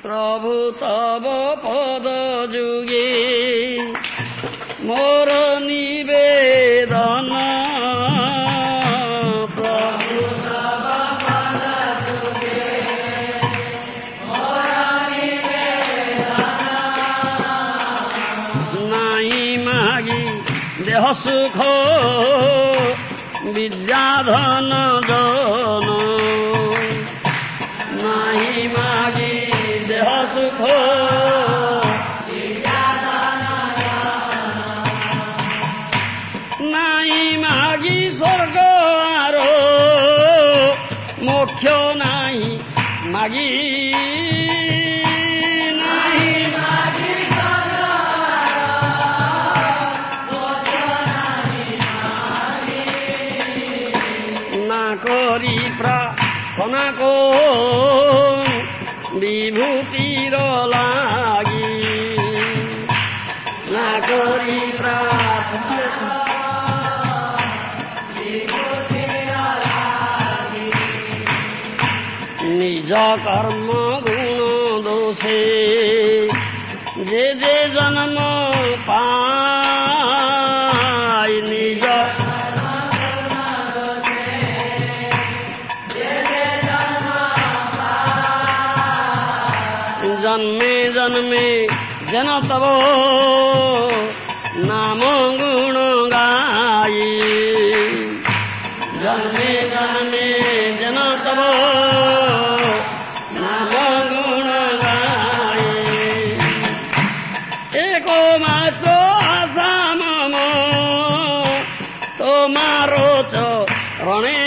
প্রভু তব পদ যুগে মোর নিবেদন প্রভু তব পদ যুগে মোর নিবেদন নাই মাগি দেহ সুখ বিদ্যাধন জন নাই মাগি দেহ সুখ নাই মাগি স্বর্গ আর মোক্ষ নাই মাগি করি প্রার্থনা কোন বিভূতির লাগি না করি প্রার্থনা নিজ কর্ম গুণ দোষে যে যে জন্ম পায় নিজ জন্মে জন্মে যেন তব নাম গুণ গাই জন্মে জন্মে যেন তব নাম গুণ গাই একমাত্র আশা মম তোমার চরণে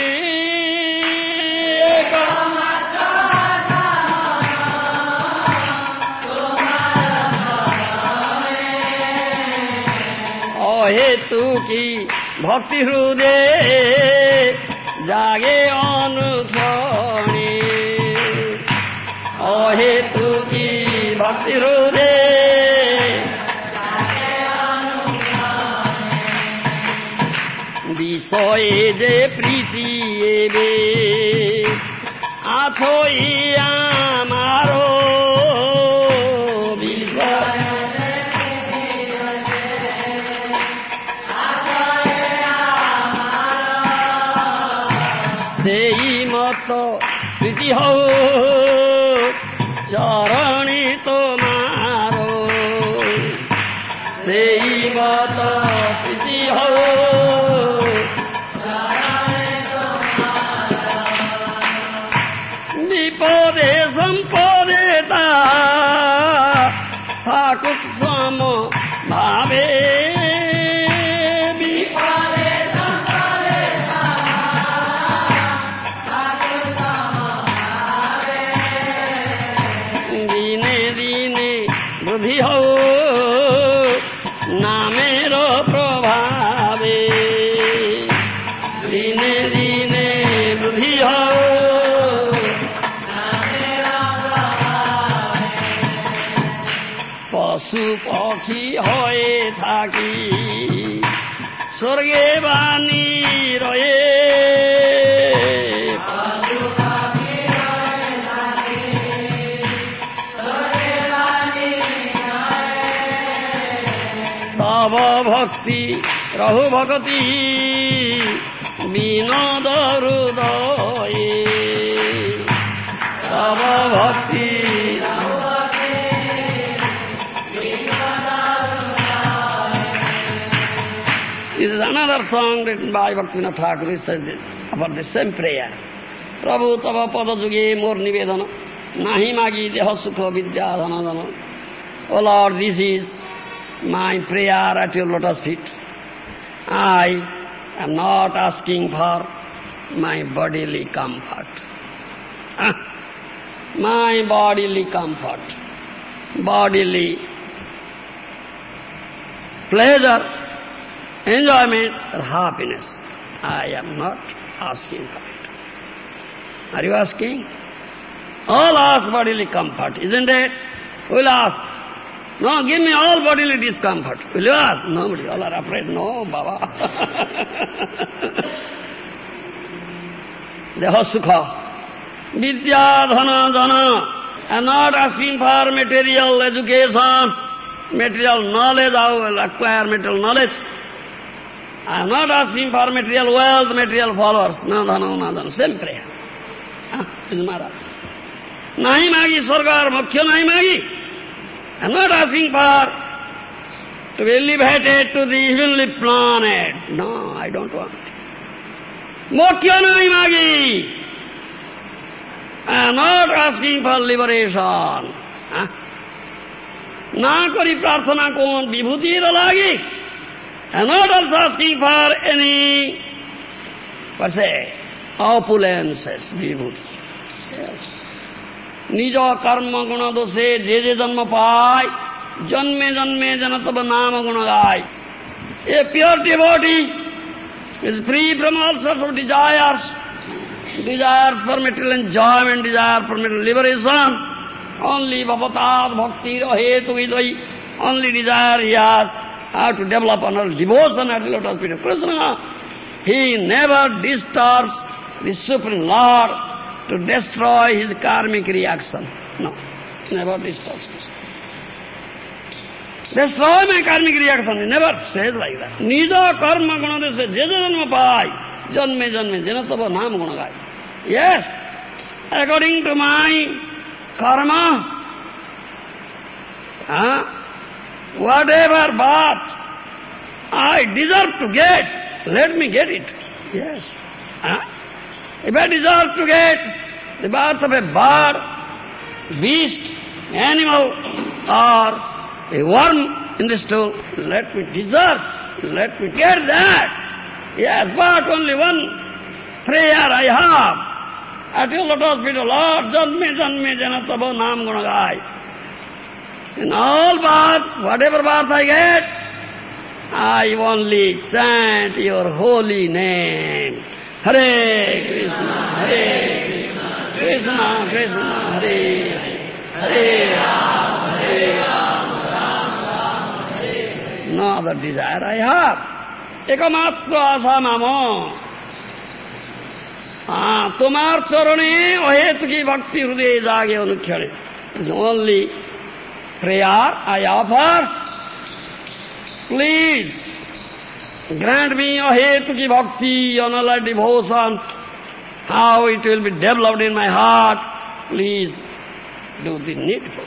হেতু কি ভক্তি হৃদে জাগে অনুসরণে অহেতু কি ভক্তি হৃদে বিষয়ে যে প্রীতি এবে আছো আমারো বিষয় সেই মত প্রীতি হও চরণে তোমার সেই মত প্রীতি হও বিপদে সম্পদে থাকুক সম ভাবে বৃদ্ধি হও নামের প্রভাবে দিনে দিনে বৃদ্ধি হও পশু পক্ষী হয়ে থাকি স্বর্গে বাণী রয়ে তব ভক্তি রহু ভগতি বিনোদ হৃদয়ে তব ভক্তি This is another song written by Bhaktivinoda Thakur. He said about the same prayer. Prabhu tava pada juge mor nivedana nahi magi deha sukha vidya dhana dhana. Oh Lord, this is my prayer at your lotus feet. I am not asking for my bodily comfort. My bodily comfort, bodily pleasure, enjoyment or happiness. I am not asking for it. Are you asking? All ask bodily comfort, isn't it? We'll ask. No, give me all bodily discomfort. Will you ask? Nobody. All are afraid. No, Baba. Deha sukha. Vidya dhana dhana I am not asking for material education, material knowledge, I will acquire material knowledge. I am not asking for material wealth, material followers. No, same prayer. This is Maharaj. Nahi magi sarga or moksha nahi magi. I am not asking for to be elevated to the heavenly planet. No, I don't want. Moksha nahi magi. I am not asking for liberation. Na kari prarthana kon vibhuti lagi. I am not also asking for any, opulences, vibhuti. Yes. Nija karma guna dose, je janma pai, janme janatava nama guna gai. A pure devotee is free from all sorts of desires. Desires for material enjoyment, desire for material liberation. Only bhavatat bhakti hetu vidai. Only desire he has. How to develop another devotion at the lotus feet of Krishna. He never disturbs the Supreme Lord to destroy his karmic reaction. No, never disturbs this. Destroy my karmic reaction, he never says like that. Nija karma guna desa jeja janma pai, janme janatava nam guna gai. Yes, according to my karma, whatever birth I deserve to get, let me get it. Yes. If I deserve to get the birth of a bird, beast, animal, or a worm in the stool, let me deserve, let me get that. Yes, but only one prayer I have. At your lotus feet, Lord, janme janatava nam gunagai. In all births, whatever birth I get, I only chant your holy name. Hare Krishna, Krishna Krishna, Hare Hare Rama, Rama, Hare. No other desire I have. Ekamatra asa mamo. Tomar charane ahetuki bhakti hruday jage anukhane. It's only prayer I offer. Please grant me ahetuki bhakti, unalloyed devotion, how it will be developed in my heart. Please do the needful.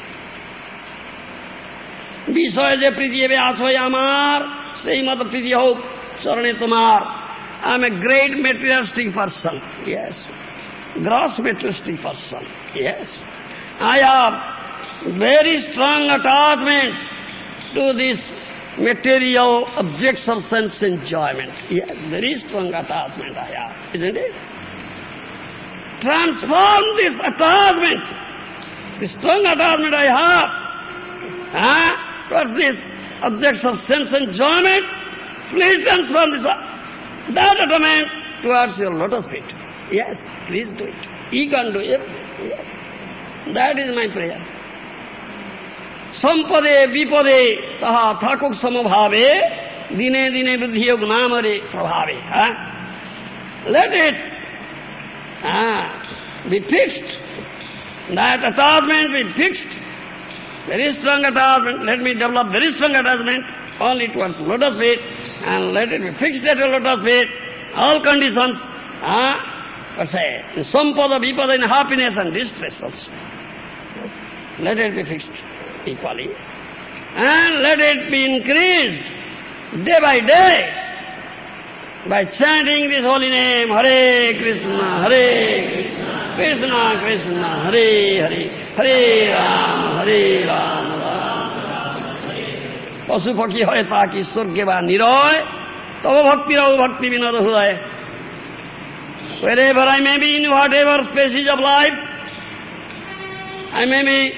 Visaya je priti ebe achoy amar, sei mata priti hope, sarane tomar. I am a great materialistic person. Yes. Gross materialistic person. Yes. I have very strong attachment to this material objects of sense enjoyment. Yes, very strong attachment I have, isn't it? Transform this attachment, the strong attachment I have, towards this objects of sense enjoyment. Please transform that attachment towards your lotus feet. Yes, please do it. He can do it. Yes. That is my prayer. Sampade vipade taha thakuk samabhave dine dine vidhiyog namare prabhave. Let it be fixed. That attachment be fixed. Very strong attachment. Let me develop very strong attachment only towards lotus feet, and let it be fixed at your lotus feet. All conditions, sampada vipada in happiness and distress also. Let it be fixed equally. And let it be increased day by day by chanting this holy name, Hare Krishna, Krishna Krishna, Hare Hare, Hare Rama, Rama Hare. Pasu pakhi hoy taki surge ba niroy, tava bhakti rahu bhakti vinod huday. Wherever I may be, in whatever species of life, I may be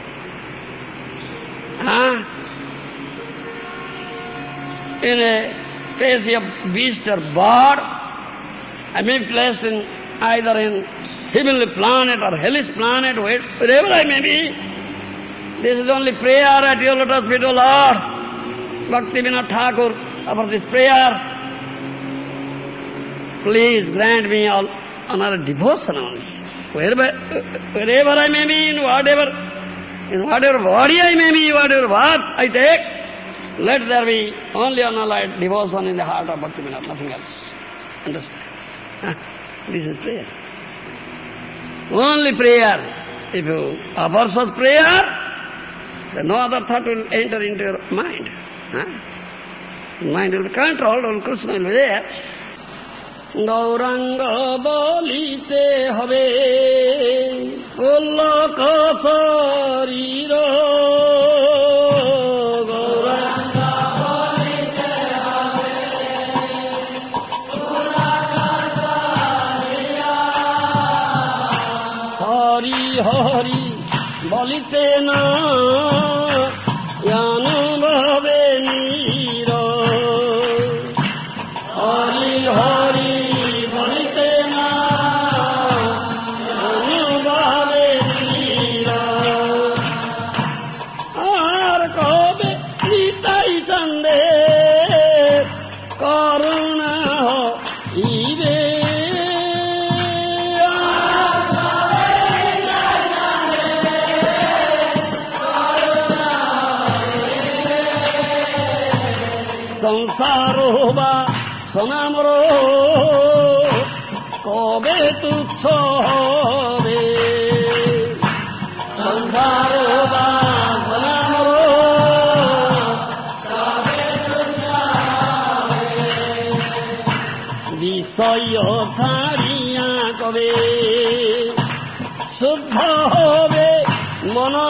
in a species of beast or bird, I may be placed in either in heavenly planet or hellish planet, wherever I may be. This is only prayer at your lotus feet, O Lord. Bhaktivinoda Thakur, offer this prayer. Please grant me all another devotion only. wherever I may be, in whatever body I may be, whatever bath I take, let there be only unalloyed devotion in the heart of Bhaktivinoda, nothing else. Understand? This is prayer. Only prayer. If you offer such prayer, then no other thought will enter into your mind. Mind will be controlled, all Krishna will be there. Gauranga bolite habe, Pullaka sarira. Gauranga bolite habe, Pullaka sarira. Hari Hari bolite na, Yanu bhave nira. Hari Hari bolite na, Yanu bhave nira. Ar kobe nitai chande, karuna ho ibe. Sansaro ba sonamro, kobe tuchho hobe. Sansaro ba sonamro, kobe tuchho hobe. Visaya thariya kobe, suddha hobe mano.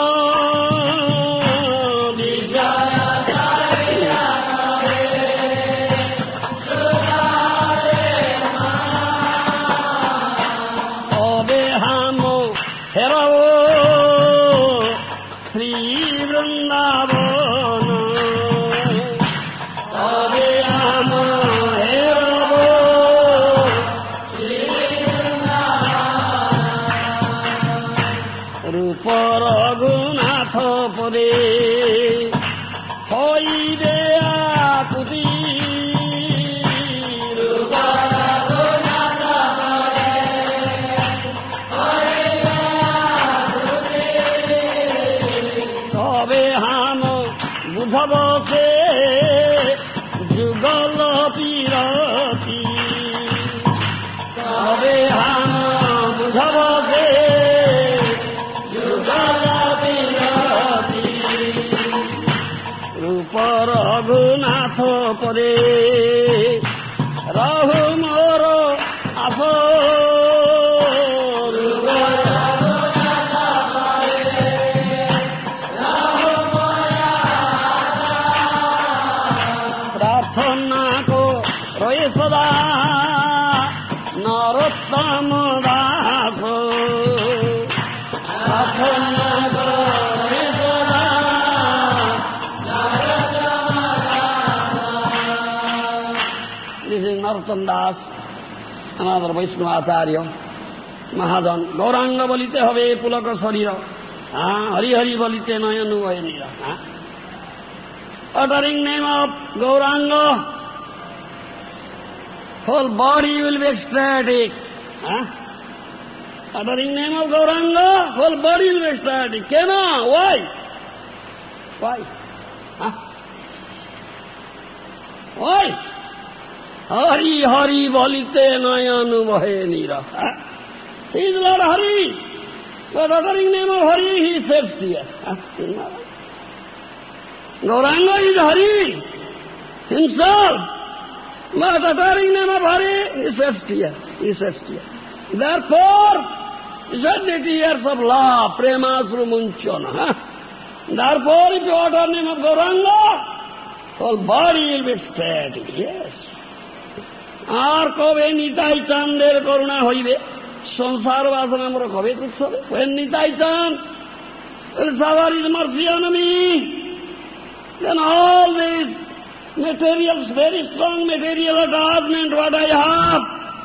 Pade Rahu Moro Aso Prarthana ko roye sada Narottam Daso Prarthana ko roye sada Narottam Das, another Vaishnava Acharya, Mahajan, Gauranga bolite habe Pulaka sarira, Hari Hari bolite nayanu vayanira. Uttering name of Gauranga, whole body will be ecstatic. Uttering name of Gauranga, whole body will be ecstatic. Kena? Why? Why? Hari Hari bolite nayanu vahe nira. He is Lord Hari. But uttering name of Hari, he says here. Gauranga is Hari himself. But uttering name of Hari, he says here. Therefore, he said the tears of love, premasru munchana. Therefore, if you utter name of Gauranga, whole body will be ecstatic. Yes. আর কবে নিতাই চাঁদের করুণা হইবে সংসার বাসনা আমরা কবে তুচ্ছ হবে when Nitai চাঁদ will shower his mercy on me, then all these materials, very strong material attachment what I have,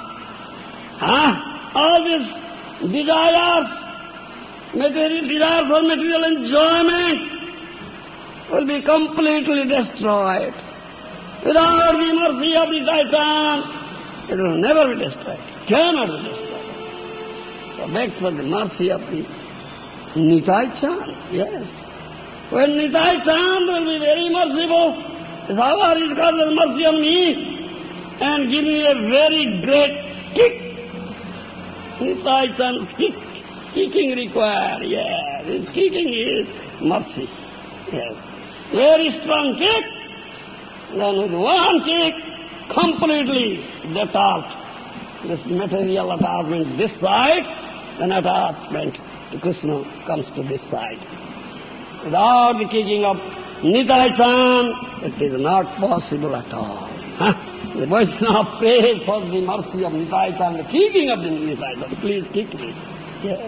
all these desires, desire for material enjoyment will be completely destroyed. Without the mercy of the Titan, it will never be destroyed, cannot be destroyed. So begs for the mercy of the Nitai Chand, yes. When Nitai Chand will be very merciful, Sagar is got the mercy on me and give me a very great kick. Nitai Chand's kicking required, yes. His kicking is mercy, yes. Very strong kick, then with one kick, completely detached. This material attachment this side, then attachment to Krishna comes to this side. Without the kicking of Nitai Chand, it is not possible at all. The Vaishnava prays for the mercy of Nitai Chand, the kicking of the Nitai Chand. Please kick me. Yes.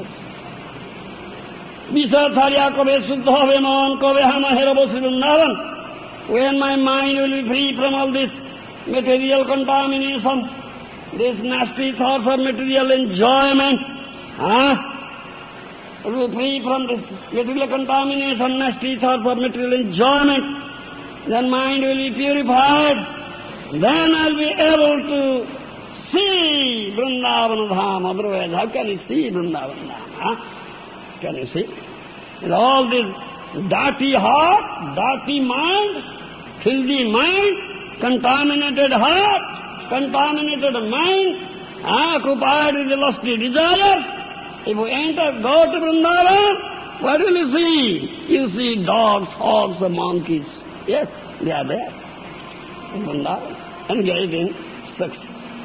Visa Charya Kobe Suddha Habe Man Kobe Hama Herabo Sivundavan. When my mind will be free from all this material contamination, this nasty thoughts of material enjoyment, will be free from this material contamination, nasty thoughts of material enjoyment, then mind will be purified. Then I'll be able to see Vrindavan Dham. Otherwise, how can you see Vrindavan Dham? Can you see? With all this dirty heart, dirty mind, filthy mind, contaminated heart, contaminated mind, occupied with the lusty desires. If you enter, go to Vrindavan, what will you see? You see dogs, hogs, and monkeys. Yes, they are there in Vrindavan, engaged in sex.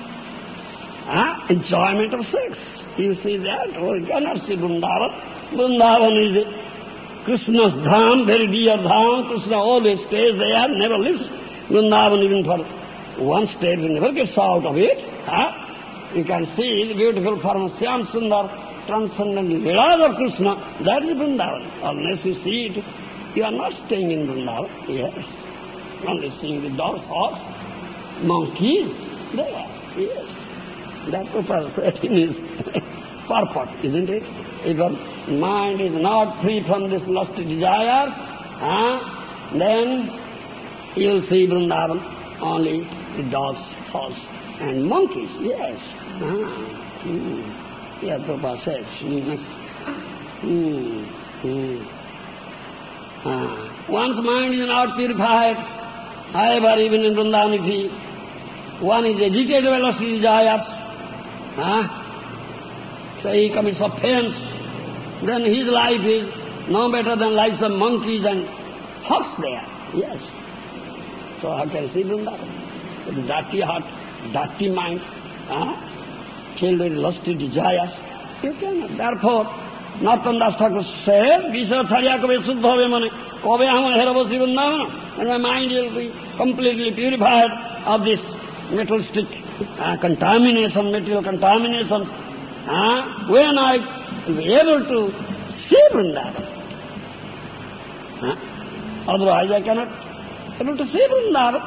Enjoyment of sex. You see that? Oh, you cannot see Vrindavan. Vrindavan is Krishna's dham, very dear dham. Krishna always stays there, never leaves Vrindavan even for one stage, he never gets out of it. You can see the beautiful form of Shyam Sundar, transcendent Leelas of Krishna. That is Vrindavan. Unless you see it, you are not staying in Vrindavan. Yes. Only seeing the dogs, hogs, monkeys, there. Yes. That purpose in his purport, isn't it? If your mind is not free from this lusty desires, then you'll see Vrindavan, only the dogs, hogs, and monkeys, yes. Yeah, Prabhupada says, one's mind is not purified, however, even in Vrindavan, if one is agitated by lusty desires, so he commits offense, then his life is no better than lives of monkeys and hogs there. Yes. So how can you see Vrindavan? With dirty heart, dirty mind, filled with lusty desires, you cannot. Therefore, Narottam Das Thakur said, Visa Charya Kobe Suddha Habe Mane, Kobe Hama Herabo Sivundavan, and my mind will be completely purified of this materialistic contamination, material contaminations, when I will be able to see Vrindavan. Otherwise I cannot able to see Vrindavan.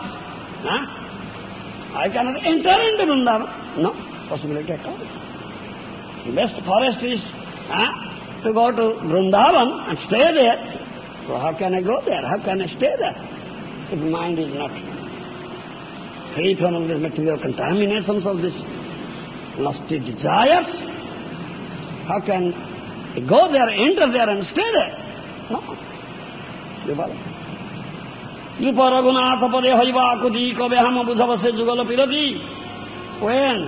I cannot enter into Vrindavan. No possibility at all. The best forest is to go to Vrindavan and stay there. So how can I go there? How can I stay there? If the mind is not free from all the material contaminations of this lusty desires, how can I go there, enter there and stay there? No. Yupa Raghunatha Pade Haiva Kuti Kobe Hama Budhavase Jugala Pirati. When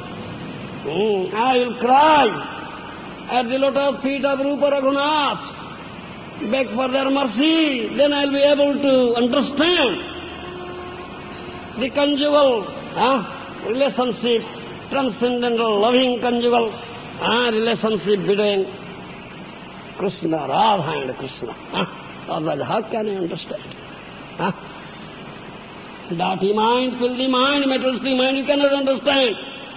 I will cry at the lotus feet of Rupa Raghunath, beg for their mercy, then I will be able to understand the conjugal relationship, transcendental, loving conjugal relationship between Krishna, Radha and Krishna. Otherwise, how can I understand? Dirty mind, filthy mind, materialistic mind, you cannot understand.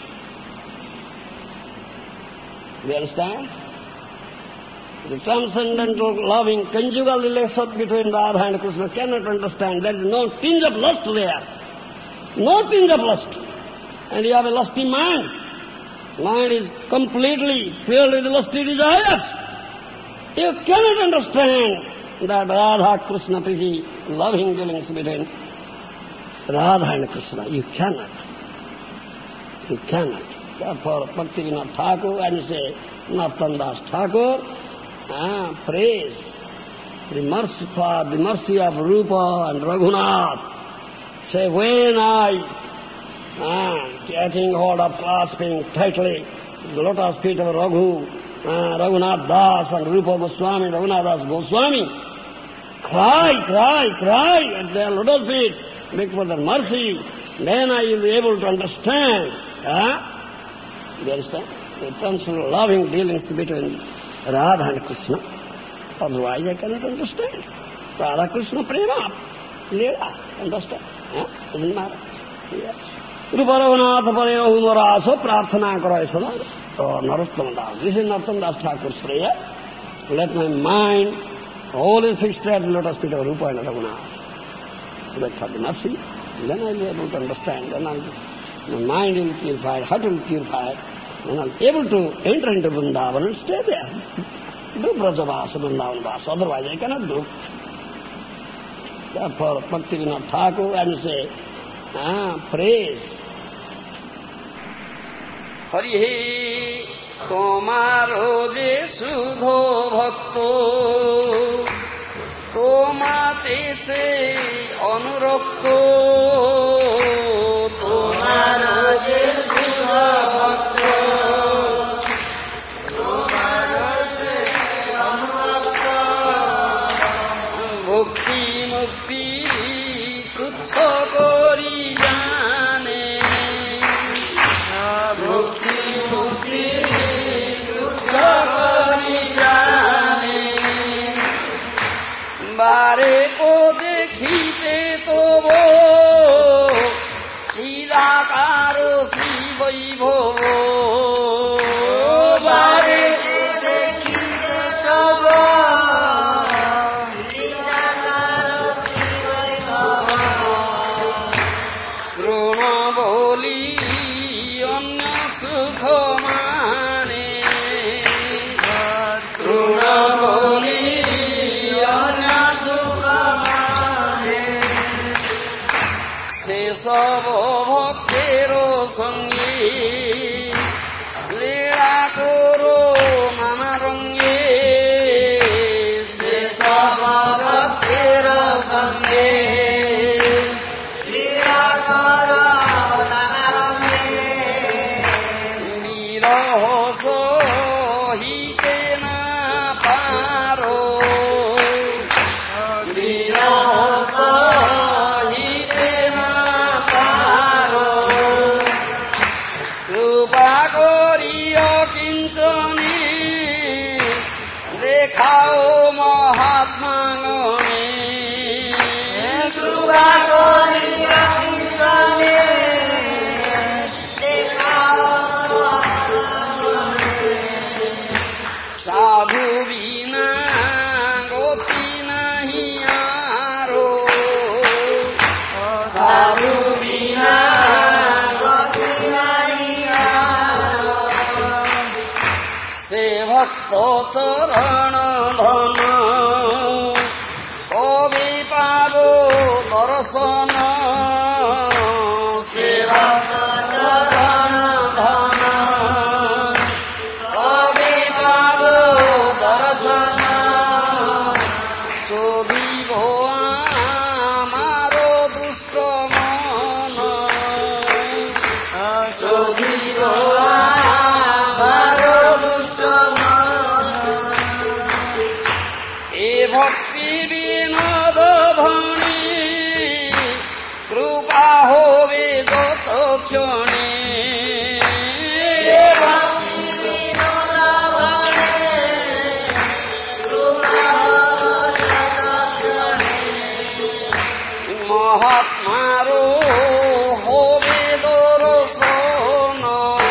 You understand? The transcendental, loving, conjugal relationship between Radha and Krishna cannot understand. There is no tinge of lust there. No tinge of lust. And you have a lusty mind. Mind is completely filled with lusty desires. You cannot understand that Radha Krishna Priti, loving dealings between Radha and Krishna. You cannot. You cannot. Therefore, Bhaktivinoda Thakur, and say, Narottam Das Thakur praise the mercy of Rupa and Raghunath. Say, when I, catching hold of, clasping tightly the lotus feet of Raghunath Das and Rupa Goswami, Raghunath Das Goswami, cry at their lotus feet, beg for their mercy, then I will be able to understand. You understand? It comes to loving dealings between Radha and Krishna. Otherwise I cannot understand. Radha Krishna Prema, Leela, understand? Doesn't matter. Yes. Rupa Raghunath Pareho Humaraso Prarthana Karaisana. Narottam Das. This is Narottam Das Thakur's prayer. Let my mind always fixed at the lotus feet of Rupa and Raghunath. Beg for the mercy. Then I will be able to understand. Then my mind will be purified, heart will be purified. Then I will be able to enter into Vrindavan and stay there. Do Brajavasa, Vrindavan Vasa. Otherwise I cannot do. Therefore, Bhaktivinoda Thakur and say, praise. Hari tomaro je sudho bhakto tomate se anurakto tomaro je sudho bhakto tomaro je anurakto bhakti mukti kuchho kori jane bhakti mukti kuchho kori jane बारे को देखिते तो वो शीलाकारो श्री वैभव बारे को देखिते तो वो शीलाकारो श्री वैभव तृण बोली अन्य सुख माने तृण बोली सब भक्तेरो संगे लीला करो नाना रंगे से सब भक्तेरो संगे लीला करो नाना रंगे विरह सहिते ना पारो विरह देखाओ महात्मा गणे कृपा करिया कृष्णे देखाओ साधु बिना गति नहीं आरो साधु बिना गति नहीं आरो से भक्त चरण धन कवि पाबो दर्शन से भक्त चरण धन कवि पाबो दर्शन शोभिब आमारो दुष्ट मन शोभिब आमारो दुष्ट भक्ति विनोद भणी कृपा होवे दत्त क्षणे भक्ति विनोद भणी कृपा होवे दत्त क्षणे महात्मारो होवे दर्शन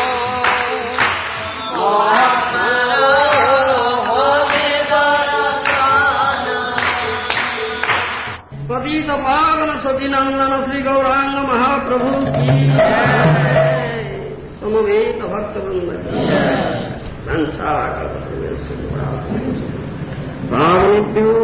महात्मारो पतित पावन सचिनंदन श्री गौरांग महाप्रभु की समवेत भक्त वृंद की पावनेभ्यो